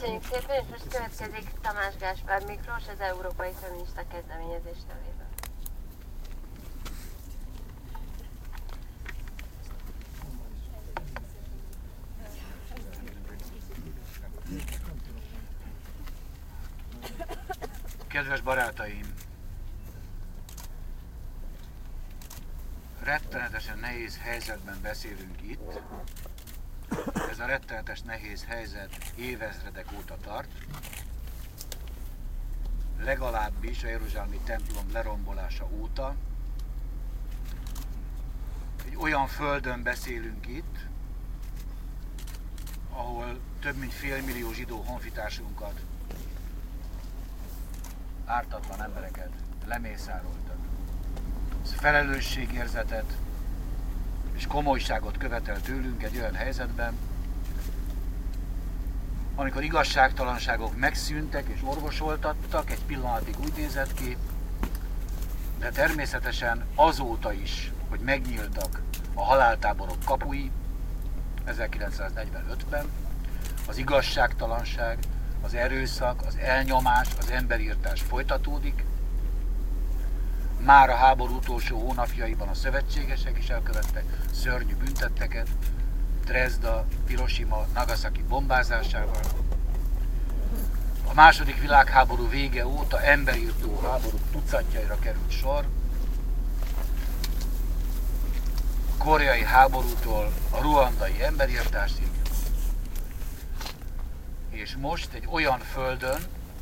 Köszönjük szépen, és most következik Tamás Gáspár Miklós, az Európai Feminista Kezdeményezés nevében. Kedves barátaim! Rettenetesen nehéz helyzetben beszélünk itt. Ez a rettenetes nehéz helyzet évezredek óta tart. Legalábbis a jeruzsálemi templom lerombolása óta. Egy olyan földön beszélünk itt, ahol több mint 500 000 zsidó honfitársunkat, ártatlan embereket lemészároltak. Ez felelősségérzetet és komolyságot követel tőlünk egy olyan helyzetben, amikor igazságtalanságok megszűntek és orvosoltattak, egy pillanatig úgy nézett ki, de természetesen azóta is, hogy megnyíltak a haláltáborok kapui 1945-ben, az igazságtalanság, az erőszak, az elnyomás, az emberirtás folytatódik. Már a háború utolsó hónapjaiban a szövetségesek is elkövettek szörnyű büntetteket, Dresda, Hiroshima, Nagasaki bombázásával. A második világháború vége óta emberirtó háborúk tucatjaira került sor. A koreai háborútól a ruandai emberirtásig. És most egy olyan földön,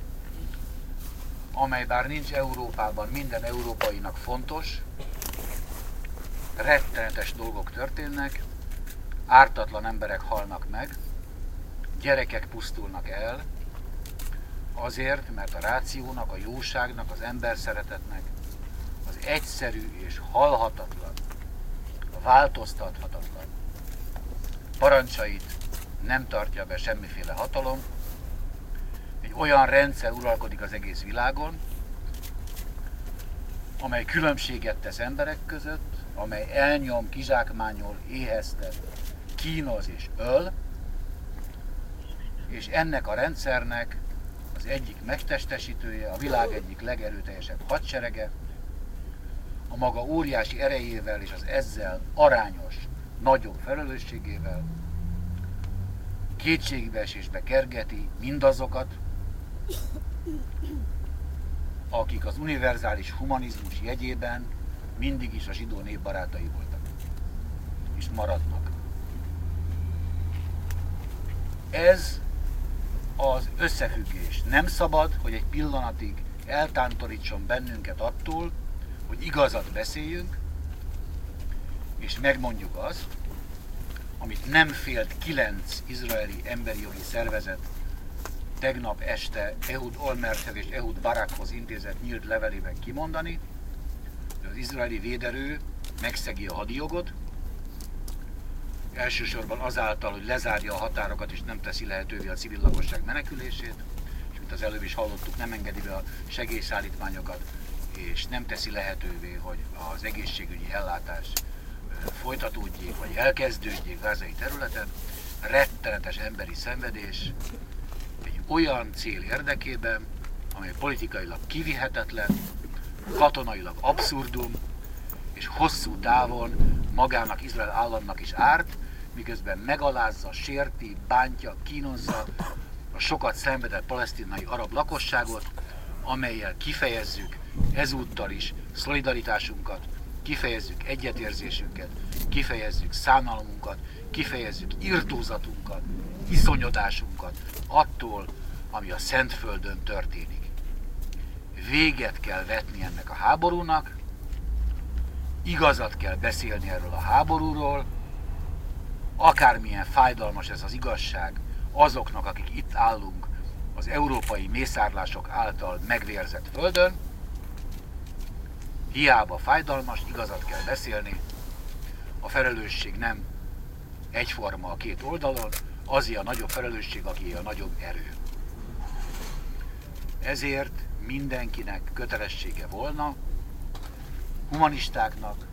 amely bár nincs Európában, minden európainak fontos, rettenetes dolgok történnek, ártatlan emberek halnak meg, gyerekek pusztulnak el, azért, mert a rációnak, a jóságnak, az emberszeretetnek az egyszerű és halhatatlan, változtathatatlan parancsait nem tartja be semmiféle hatalom. Egy olyan rendszer uralkodik az egész világon, amely különbséget tesz emberek között, amely elnyom, kizsákmányol, éheztet, kínoz és öl, és ennek a rendszernek az egyik megtestesítője, a világ egyik legerőteljesebb hadserege, a maga óriási erejével és az ezzel arányos, nagyobb felelősségével kétségbeesésbe kergeti mindazokat, akik az univerzális humanizmus jegyében mindig is a zsidó nép barátai voltak, és maradnak. Ez az összefüggés. Nem szabad, hogy egy pillanatig eltántorítson bennünket attól, hogy igazat beszéljünk, és megmondjuk azt, amit nem félt 9 izraeli emberi jogi szervezet tegnap este Ehud Olmerthez és Ehud Barakhoz intézett nyílt levelében kimondani, hogy az izraeli véderő megszegi a hadijogot, elsősorban azáltal, hogy lezárja a határokat és nem teszi lehetővé a civil lakosság menekülését, és mint az előbb is hallottuk, nem engedi be a segélyszállítmányokat, és nem teszi lehetővé, hogy az egészségügyi ellátás folytatódjék, vagy elkezdődjék gázai területen. Rettenetes emberi szenvedés egy olyan cél érdekében, amely politikailag kivihetetlen, katonailag abszurdum, és hosszú távon magának, Izrael államnak is árt, miközben megalázza, sérti, bántja, kínozza a sokat szenvedett palesztinai arab lakosságot, amellyel kifejezzük ezúttal is szolidaritásunkat, kifejezzük egyetérzésünket, kifejezzük szánalmunkat, kifejezzük irtózatunkat, iszonyodásunkat attól, ami a Szentföldön történik. Véget kell vetni ennek a háborúnak, igazat kell beszélni erről a háborúról, akármilyen fájdalmas ez az igazság azoknak, akik itt állunk az európai mészárlások által megvérzett földön, hiába fájdalmas, igazat kell beszélni, a felelősség nem egyforma a két oldalon, azé a nagyobb felelősség, aki a nagyobb erő. Ezért mindenkinek kötelessége volna, humanistáknak,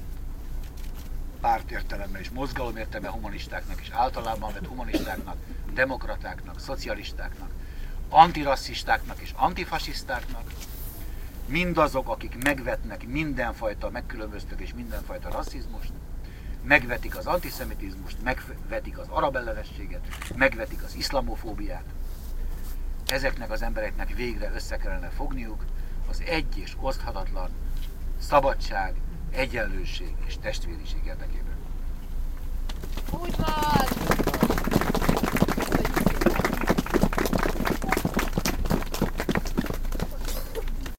pártértelemben és mozgalomértelemben humanistáknak és általában vett humanistáknak, demokratáknak, szocialistáknak, antirasszistáknak és antifasisztáknak, mindazok, akik megvetnek mindenfajta megkülönböztetés, mindenfajta rasszizmust, megvetik az antiszemitizmust, megvetik az arab ellenességet, megvetik az iszlamofóbiát. Ezeknek az embereknek végre össze kellene fogniuk az egy és oszthatatlan szabadság, egyenlőség és testvériség érdekében.